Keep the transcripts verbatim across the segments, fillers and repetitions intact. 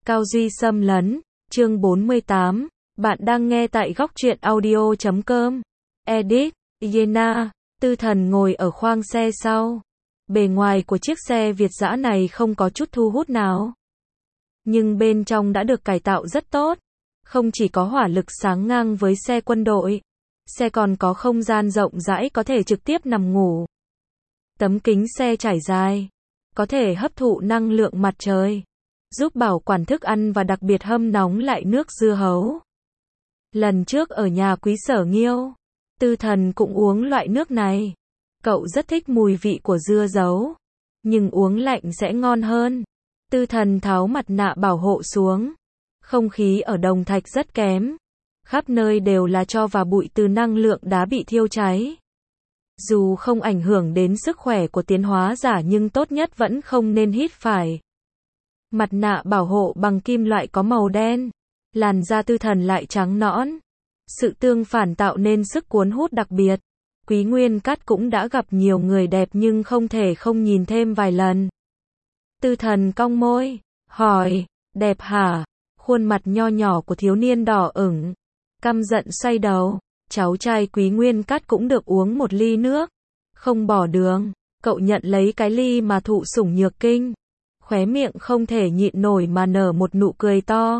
Cao Duy xâm lấn, chương bốn mươi tám, bạn đang nghe tại góc truyện audio chấm com. Edit, Yena, Tư Thần ngồi ở khoang xe sau. Bề ngoài của chiếc xe Việt dã này không có chút thu hút nào. Nhưng bên trong đã được cải tạo rất tốt. Không chỉ có hỏa lực sáng ngang với xe quân đội, xe còn có không gian rộng rãi có thể trực tiếp nằm ngủ. Tấm kính xe trải dài, có thể hấp thụ năng lượng mặt trời, giúp bảo quản thức ăn và đặc biệt hâm nóng lại nước dưa hấu. Lần trước ở nhà Quý Sở Nghiêu, Tư Thần cũng uống loại nước này. Cậu rất thích mùi vị của dưa hấu, nhưng uống lạnh sẽ ngon hơn. Tư Thần tháo mặt nạ bảo hộ xuống. Không khí ở Đồng Thạch rất kém. Khắp nơi đều là tro và bụi từ năng lượng đá bị thiêu cháy. Dù không ảnh hưởng đến sức khỏe của tiến hóa giả nhưng tốt nhất vẫn không nên hít phải. Mặt nạ bảo hộ bằng kim loại có màu đen. Làn da Tư Thần lại trắng nõn. Sự tương phản tạo nên sức cuốn hút đặc biệt. Quý Nguyên Cát cũng đã gặp nhiều người đẹp nhưng không thể không nhìn thêm vài lần. Tư Thần cong môi, hỏi, đẹp hả? Khuôn mặt nho nhỏ của thiếu niên đỏ ửng, căm giận xoay đầu. Cháu trai Quý Nguyên Cát cũng được uống một ly nước. Không bỏ đường, cậu nhận lấy cái ly mà thụ sủng nhược kinh. Khóe miệng không thể nhịn nổi mà nở một nụ cười to.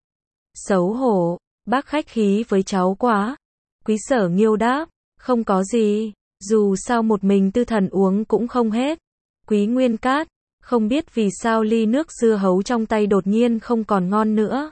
Xấu hổ, bác khách khí với cháu quá. Quý Sở Nghiêu đáp, không có gì, dù sao một mình Tư Thần uống cũng không hết. Quý Nguyên Cát, không biết vì sao ly nước dưa hấu trong tay đột nhiên không còn ngon nữa.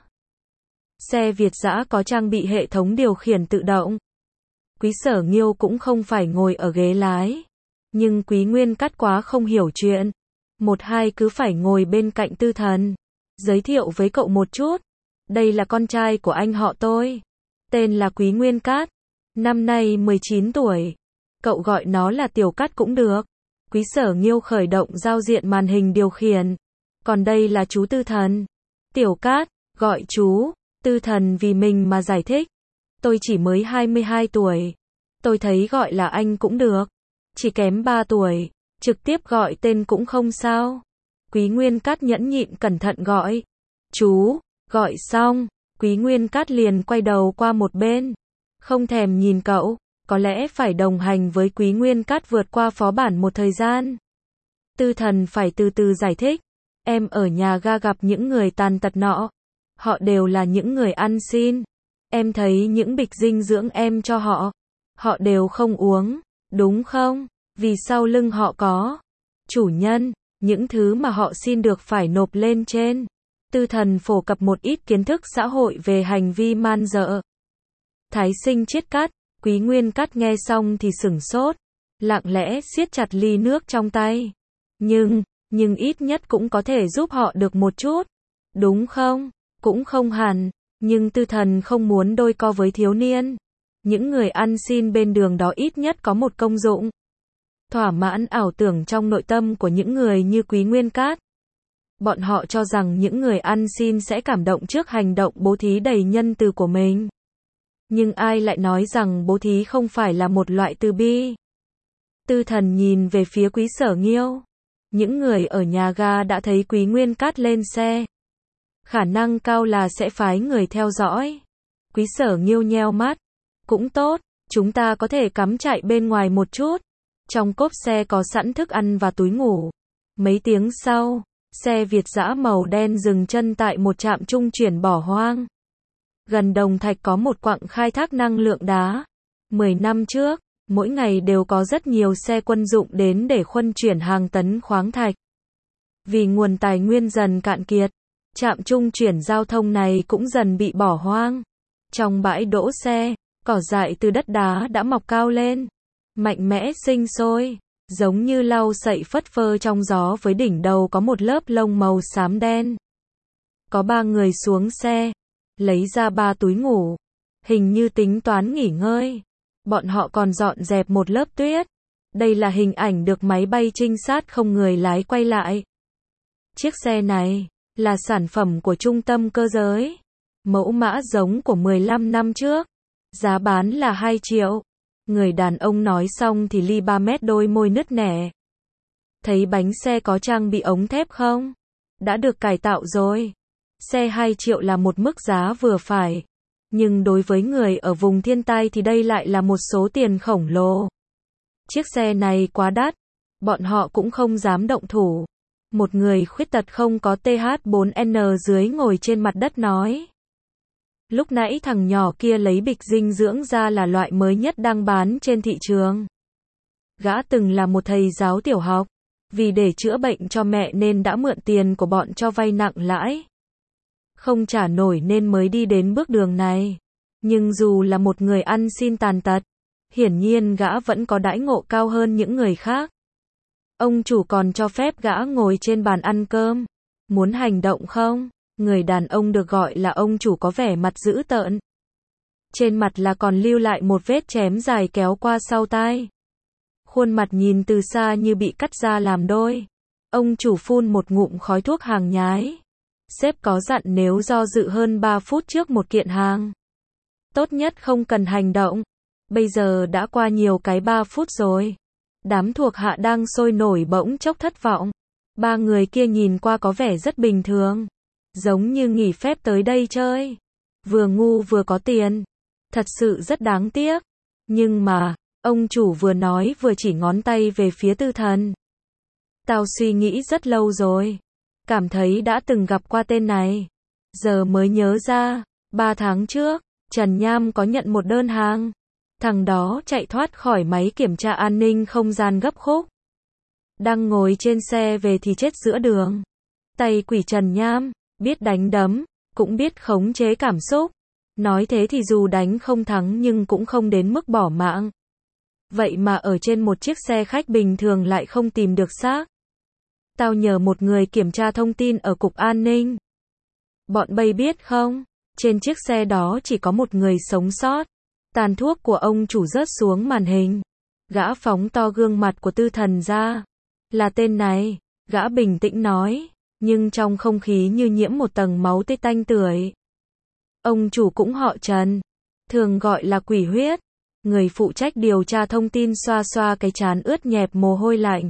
Xe Việt dã có trang bị hệ thống điều khiển tự động. Quý Sở Nghiêu cũng không phải ngồi ở ghế lái. Nhưng Quý Nguyên Cát quá không hiểu chuyện. Một hai cứ phải ngồi bên cạnh Tư Thần. Giới thiệu với cậu một chút. Đây là con trai của anh họ tôi. Tên là Quý Nguyên Cát. Năm nay mười chín tuổi. Cậu gọi nó là Tiểu Cát cũng được. Quý Sở Nghiêu khởi động giao diện màn hình điều khiển. Còn đây là chú Tư Thần. Tiểu Cát, gọi chú. Tư Thần vì mình mà giải thích. Tôi chỉ mới hai mươi hai tuổi. Tôi thấy gọi là anh cũng được. Chỉ kém ba tuổi. Trực tiếp gọi tên cũng không sao. Quý Nguyên Cát nhẫn nhịn cẩn thận gọi. Chú, gọi xong. Quý Nguyên Cát liền quay đầu qua một bên. Không thèm nhìn cậu. Có lẽ phải đồng hành với Quý Nguyên Cát vượt qua phó bản một thời gian. Tư Thần phải từ từ giải thích. Em ở nhà ga gặp những người tàn tật nọ. Họ đều là những người ăn xin. Em thấy những bịch dinh dưỡng em cho họ. Họ đều không uống, đúng không? Vì sau lưng họ có chủ nhân, những thứ mà họ xin được phải nộp lên trên. Tư Thần phổ cập một ít kiến thức xã hội về hành vi man dợ. Thái sinh chiết cát, Quý Nguyên Cát nghe xong thì sửng sốt, lặng lẽ siết chặt ly nước trong tay. Nhưng, nhưng ít nhất cũng có thể giúp họ được một chút, đúng không? Cũng không hẳn, nhưng Tư Thần không muốn đôi co với thiếu niên. Những người ăn xin bên đường đó ít nhất có một công dụng. Thỏa mãn ảo tưởng trong nội tâm của những người như Quý Nguyên Cát. Bọn họ cho rằng những người ăn xin sẽ cảm động trước hành động bố thí đầy nhân từ của mình. Nhưng ai lại nói rằng bố thí không phải là một loại từ bi? Tư Thần nhìn về phía Quý Sở Nghiêu. Những người ở nhà ga đã thấy Quý Nguyên Cát lên xe. Khả năng cao là sẽ phái người theo dõi. Quý Sở Nghiêu nheo mắt. Cũng tốt, chúng ta có thể cắm trại bên ngoài một chút. Trong cốp xe có sẵn thức ăn và túi ngủ. Mấy tiếng sau, xe Việt dã màu đen dừng chân tại một trạm trung chuyển bỏ hoang. Gần Đồng Thạch có một quặng khai thác năng lượng đá. Mười năm trước, mỗi ngày đều có rất nhiều xe quân dụng đến để khuân chuyển hàng tấn khoáng thạch. Vì nguồn tài nguyên dần cạn kiệt, trạm trung chuyển giao thông này cũng dần bị bỏ hoang. Trong bãi đỗ xe, cỏ dại từ đất đá đã mọc cao lên, mạnh mẽ sinh sôi, giống như lau sậy phất phơ trong gió với đỉnh đầu có một lớp lông màu xám đen. Có ba người xuống xe, lấy ra ba túi ngủ, hình như tính toán nghỉ ngơi. Bọn họ còn dọn dẹp một lớp tuyết. Đây là hình ảnh được máy bay trinh sát không người lái quay lại. Chiếc xe này là sản phẩm của trung tâm cơ giới. Mẫu mã giống của mười lăm năm trước. Giá bán là hai triệu. Người đàn ông nói xong thì ly ba mét đôi môi nứt nẻ. Thấy bánh xe có trang bị ống thép không? Đã được cải tạo rồi. Xe hai triệu là một mức giá vừa phải. Nhưng đối với người ở vùng thiên tai thì đây lại là một số tiền khổng lồ. Chiếc xe này quá đắt, bọn họ cũng không dám động thủ. Một người khuyết tật không có T H bốn N dưới ngồi trên mặt đất nói. Lúc nãy thằng nhỏ kia lấy bịch dinh dưỡng ra là loại mới nhất đang bán trên thị trường. Gã từng là một thầy giáo tiểu học, vì để chữa bệnh cho mẹ nên đã mượn tiền của bọn cho vay nặng lãi. Không trả nổi nên mới đi đến bước đường này. Nhưng dù là một người ăn xin tàn tật, hiển nhiên gã vẫn có đãi ngộ cao hơn những người khác. Ông chủ còn cho phép gã ngồi trên bàn ăn cơm. Muốn hành động không? Người đàn ông được gọi là ông chủ có vẻ mặt dữ tợn. Trên mặt là còn lưu lại một vết chém dài kéo qua sau tai. Khuôn mặt nhìn từ xa như bị cắt ra làm đôi. Ông chủ phun một ngụm khói thuốc hàng nhái. Sếp có dặn nếu do dự hơn ba phút trước một kiện hàng, tốt nhất không cần hành động. Bây giờ đã qua nhiều cái ba phút rồi. Đám thuộc hạ đang sôi nổi bỗng chốc thất vọng. Ba người kia nhìn qua có vẻ rất bình thường. Giống như nghỉ phép tới đây chơi. Vừa ngu vừa có tiền. Thật sự rất đáng tiếc. Nhưng mà, ông chủ vừa nói vừa chỉ ngón tay về phía Tư Thần. Tao suy nghĩ rất lâu rồi. Cảm thấy đã từng gặp qua tên này. Giờ mới nhớ ra, ba tháng trước, Trần Nham có nhận một đơn hàng. Thằng đó chạy thoát khỏi máy kiểm tra an ninh không gian gấp khúc. Đang ngồi trên xe về thì chết giữa đường. Tay quỷ Trần Nham, biết đánh đấm, cũng biết khống chế cảm xúc. Nói thế thì dù đánh không thắng nhưng cũng không đến mức bỏ mạng. Vậy mà ở trên một chiếc xe khách bình thường lại không tìm được xác. Tao nhờ một người kiểm tra thông tin ở cục an ninh. Bọn bay biết không, trên chiếc xe đó chỉ có một người sống sót. Tàn thuốc của ông chủ rớt xuống màn hình. Gã phóng to gương mặt của Tư Thần ra. Là tên này, gã bình tĩnh nói, nhưng trong không khí như nhiễm một tầng máu tươi tanh tưởi. Ông chủ cũng họ Trần, thường gọi là Quỷ Huyết. Người phụ trách điều tra thông tin xoa xoa cái trán ướt nhẹp mồ hôi lạnh.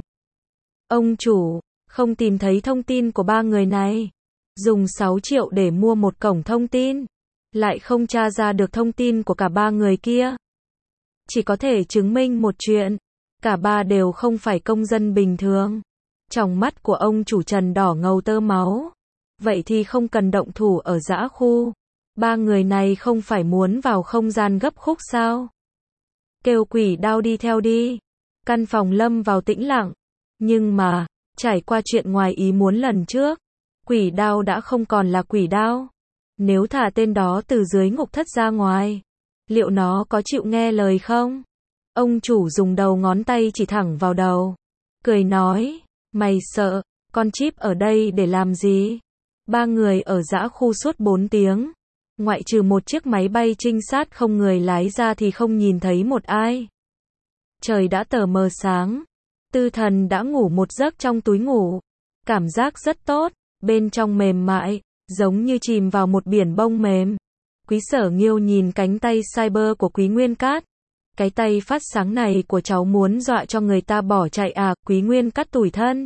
Ông chủ, không tìm thấy thông tin của ba người này. Dùng sáu triệu để mua một cổng thông tin. Lại không tra ra được thông tin của cả ba người kia. Chỉ có thể chứng minh một chuyện. Cả ba đều không phải công dân bình thường. Trong mắt của ông chủ Trần đỏ ngầu tơ máu. Vậy thì không cần động thủ ở dã khu. Ba người này không phải muốn vào không gian gấp khúc sao? Kêu quỷ đao đi theo đi. Căn phòng lâm vào tĩnh lặng. Nhưng mà, trải qua chuyện ngoài ý muốn lần trước, quỷ đao đã không còn là quỷ đao. Nếu thả tên đó từ dưới ngục thất ra ngoài, liệu nó có chịu nghe lời không? Ông chủ dùng đầu ngón tay chỉ thẳng vào đầu. Cười nói, mày sợ, con chip ở đây để làm gì? Ba người ở dã khu suốt bốn tiếng. Ngoại trừ một chiếc máy bay trinh sát không người lái ra thì không nhìn thấy một ai. Trời đã tờ mờ sáng. Tư Thần đã ngủ một giấc trong túi ngủ. Cảm giác rất tốt, bên trong mềm mại, giống như chìm vào một biển bông mềm. Quý Sở Nghiêu nhìn cánh tay cyber của Quý Nguyên Cát. Cái tay phát sáng này của cháu muốn dọa cho người ta bỏ chạy à? Quý Nguyên Cát tủi thân.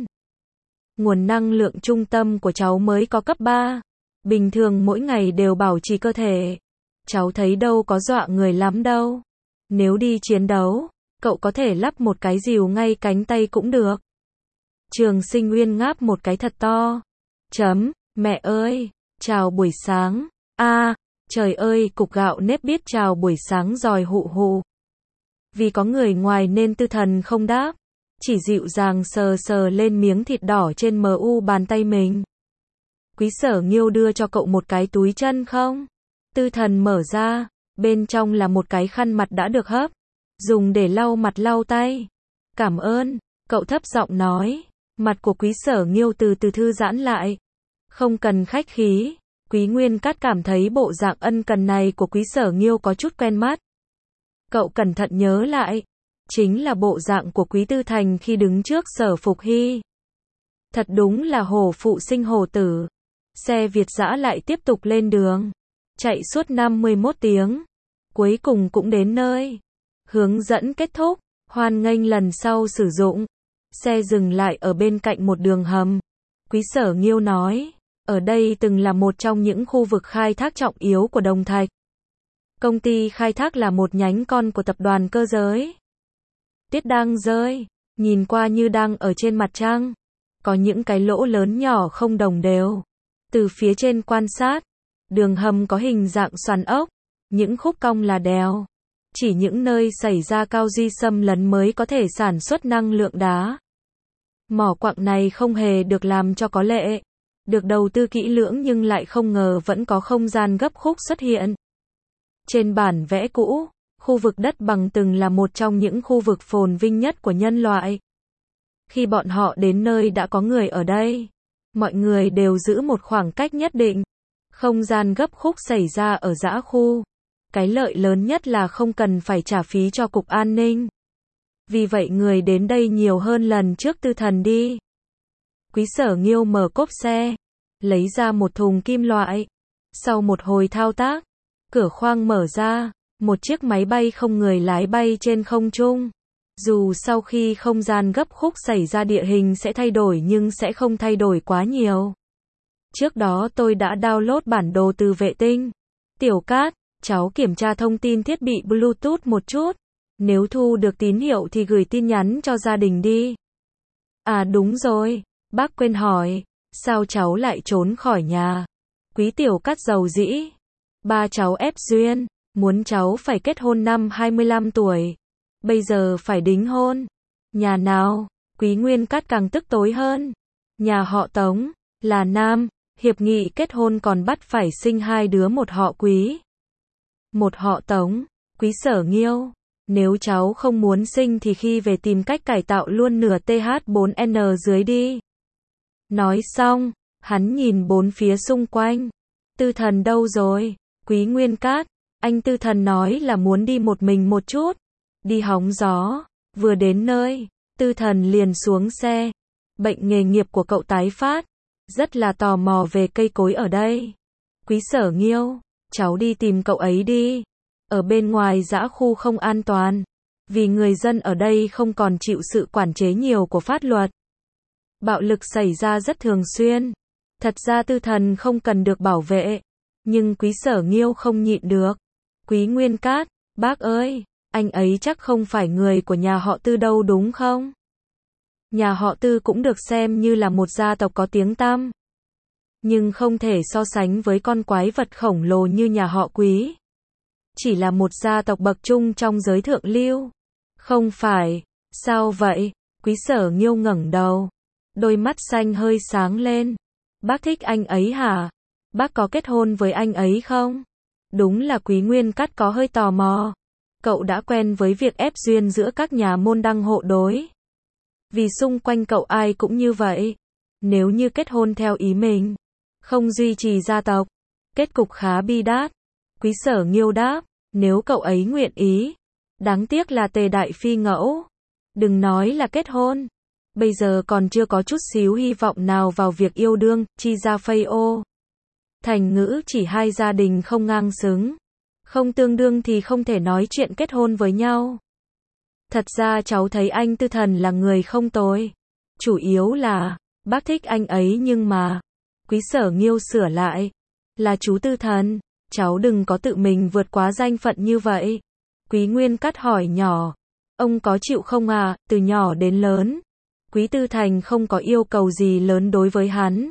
Nguồn năng lượng trung tâm của cháu mới có cấp ba. Bình thường mỗi ngày đều bảo trì cơ thể. Cháu thấy đâu có dọa người lắm đâu. Nếu đi chiến đấu, cậu có thể lắp một cái rìu ngay cánh tay cũng được. Trường Sinh Uyên ngáp một cái thật to. Chấm, mẹ ơi, chào buổi sáng. A, à, trời ơi, cục gạo nếp biết chào buổi sáng giỏi hụ hụ. Vì có người ngoài nên Tư Thần không đáp, chỉ dịu dàng sờ sờ lên miếng thịt đỏ trên mu bàn tay mình. Quý Sở Nghiêu đưa cho cậu một cái túi chân không? Tư Thần mở ra, bên trong là một cái khăn mặt đã được hấp, dùng để lau mặt lau tay. Cảm ơn, cậu thấp giọng nói. Mặt của Quý Sở Nghiêu từ từ thư giãn lại. Không cần khách khí. Quý Nguyên Cát cảm thấy bộ dạng ân cần này của Quý Sở Nghiêu có chút quen mắt. Cậu cẩn thận nhớ lại. Chính là bộ dạng của Quý Tư Thành khi đứng trước Sở Phục Hy. Thật đúng là hổ phụ sinh hổ tử. Xe Việt dã lại tiếp tục lên đường. Chạy suốt năm mươi mốt tiếng. Cuối cùng cũng đến nơi. Hướng dẫn kết thúc. Hoan nghênh lần sau sử dụng. Xe dừng lại ở bên cạnh một đường hầm. Quý Sở Nghiêu nói. Ở đây từng là một trong những khu vực khai thác trọng yếu của Đồng Thạch. Công ty khai thác là một nhánh con của tập đoàn Cơ Giới. Tuyết đang rơi, nhìn qua như đang ở trên mặt trăng. Có những cái lỗ lớn nhỏ không đồng đều. Từ phía trên quan sát, đường hầm có hình dạng xoắn ốc, những khúc cong là đèo. Chỉ những nơi xảy ra cao duy xâm lấn mới có thể sản xuất năng lượng đá. Mỏ quặng này không hề được làm cho có lệ, được đầu tư kỹ lưỡng nhưng lại không ngờ vẫn có không gian gấp khúc xuất hiện. Trên bản vẽ cũ, khu vực đất bằng từng là một trong những khu vực phồn vinh nhất của nhân loại. Khi bọn họ đến nơi đã có người ở đây, mọi người đều giữ một khoảng cách nhất định. Không gian gấp khúc xảy ra ở dã khu. Cái lợi lớn nhất là không cần phải trả phí cho cục an ninh. Vì vậy người đến đây nhiều hơn lần trước Tư Thần đi. Quý Sở Nghiêu mở cốp xe, lấy ra một thùng kim loại. Sau một hồi thao tác, cửa khoang mở ra, một chiếc máy bay không người lái bay trên không trung. Dù sau khi không gian gấp khúc xảy ra địa hình sẽ thay đổi nhưng sẽ không thay đổi quá nhiều. Trước đó tôi đã download bản đồ từ vệ tinh. Tiểu Cát, cháu kiểm tra thông tin thiết bị Bluetooth một chút. Nếu thu được tín hiệu thì gửi tin nhắn cho gia đình đi. À đúng rồi, bác quên hỏi, sao cháu lại trốn khỏi nhà? Quý Tiểu Cát giàu dĩ. Ba cháu ép duyên, muốn cháu phải kết hôn năm hai mươi lăm tuổi. Bây giờ phải đính hôn. Nhà nào? Quý Nguyên Cát càng tức tối hơn. Nhà họ Tống, là nam, hiệp nghị kết hôn còn bắt phải sinh hai đứa một họ Quý. Một họ Tống, Quý Sở Nghiêu. Nếu cháu không muốn sinh thì khi về tìm cách cải tạo luôn nửa T H bốn N dưới đi. Nói xong, hắn nhìn bốn phía xung quanh. Tư Thần đâu rồi? Quý Nguyên Cát, anh Tư Thần nói là muốn đi một mình một chút. Đi hóng gió. Vừa đến nơi, Tư Thần liền xuống xe. Bệnh nghề nghiệp của cậu tái phát. Rất là tò mò về cây cối ở đây. Quý Sở Nghiêu, cháu đi tìm cậu ấy đi. Ở bên ngoài dã khu không an toàn. Vì người dân ở đây không còn chịu sự quản chế nhiều của pháp luật. Bạo lực xảy ra rất thường xuyên. Thật ra Tư Thần không cần được bảo vệ. Nhưng Quý Sở Nghiêu không nhịn được. Quý Nguyên Cát, bác ơi, anh ấy chắc không phải người của nhà họ Tư đâu đúng không? Nhà họ Tư cũng được xem như là một gia tộc có tiếng tăm. Nhưng không thể so sánh với con quái vật khổng lồ như nhà họ Quý. Chỉ là một gia tộc bậc trung trong giới thượng lưu. Không phải, sao vậy? Quý Sở Nghiêu ngẩng đầu. Đôi mắt xanh hơi sáng lên. Bác thích anh ấy hả? Bác có kết hôn với anh ấy không? Đúng là Quý Nguyên Cát có hơi tò mò. Cậu đã quen với việc ép duyên giữa các nhà môn đăng hộ đối. Vì xung quanh cậu ai cũng như vậy. Nếu như kết hôn theo ý mình, không duy trì gia tộc, kết cục khá bi đát. Quý Sở Nghiêu đáp, nếu cậu ấy nguyện ý. Đáng tiếc là Tề Đại Phi ngẫu. Đừng nói là kết hôn. Bây giờ còn chưa có chút xíu hy vọng nào vào việc yêu đương, chi ra phây ô. Thành ngữ chỉ hai gia đình không ngang xứng. Không tương đương thì không thể nói chuyện kết hôn với nhau. Thật ra cháu thấy anh Tư Thần là người không tồi. Chủ yếu là, bác thích anh ấy nhưng mà. Quý Sở Nghiêu sửa lại. Là chú Tư Thần, cháu đừng có tự mình vượt quá danh phận như vậy. Quý Nguyên Cát hỏi nhỏ. Ông có chịu không à, từ nhỏ đến lớn. Quý Tư Thành không có yêu cầu gì lớn đối với hắn.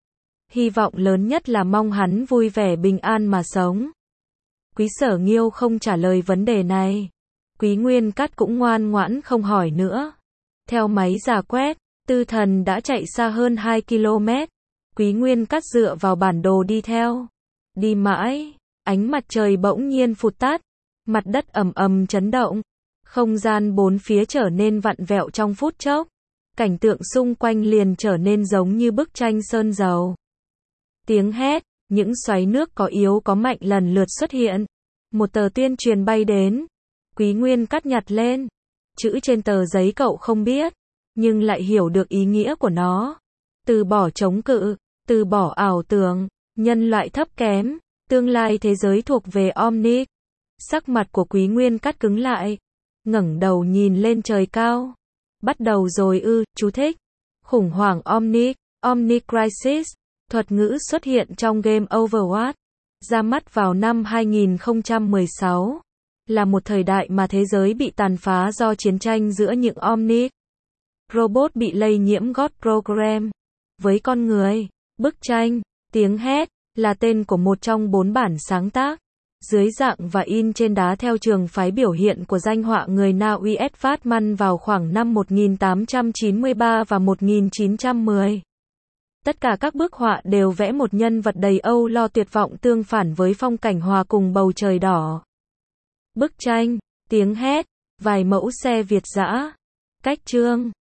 Hy vọng lớn nhất là mong hắn vui vẻ bình an mà sống. Quý Sở Nghiêu không trả lời vấn đề này. Quý Nguyên Cát cũng ngoan ngoãn không hỏi nữa. Theo máy rà quét, Tư Thần đã chạy xa hơn hai ki lô mét. Quý Nguyên Cát dựa vào bản đồ đi theo. Đi mãi, ánh mặt trời bỗng nhiên phụt tắt. Mặt đất ầm ầm chấn động. Không gian bốn phía trở nên vặn vẹo trong phút chốc. Cảnh tượng xung quanh liền trở nên giống như bức tranh sơn dầu. Tiếng hét, những xoáy nước có yếu có mạnh lần lượt xuất hiện. Một tờ tuyên truyền bay đến. Quý Nguyên Cát nhặt lên. Chữ trên tờ giấy cậu không biết, nhưng lại hiểu được ý nghĩa của nó. Từ bỏ chống cự, từ bỏ ảo tưởng, nhân loại thấp kém, tương lai thế giới thuộc về Omnic. Sắc mặt của Quý Nguyên Cát cứng lại, ngẩng đầu nhìn lên trời cao. Bắt đầu rồi ư, chú thích. Khủng hoảng Omnic, Omnic Crisis, Thuật ngữ xuất hiện trong game Overwatch, ra mắt vào năm hai nghìn không trăm mười sáu, là một thời đại mà thế giới bị tàn phá do chiến tranh giữa những Omnic robot bị lây nhiễm God Program với con người. Bức tranh, tiếng hét, là tên của một trong bốn bản sáng tác, dưới dạng và in trên đá theo trường phái biểu hiện của danh họa người Na Uy S. Fatman vào khoảng năm một nghìn tám trăm chín mươi ba và một nghìn chín trăm mười. Tất cả các bức họa đều vẽ một nhân vật đầy âu lo tuyệt vọng tương phản với phong cảnh hòa cùng bầu trời đỏ. Bức tranh, tiếng hét, vài mẫu xe Việt dã. Cách chương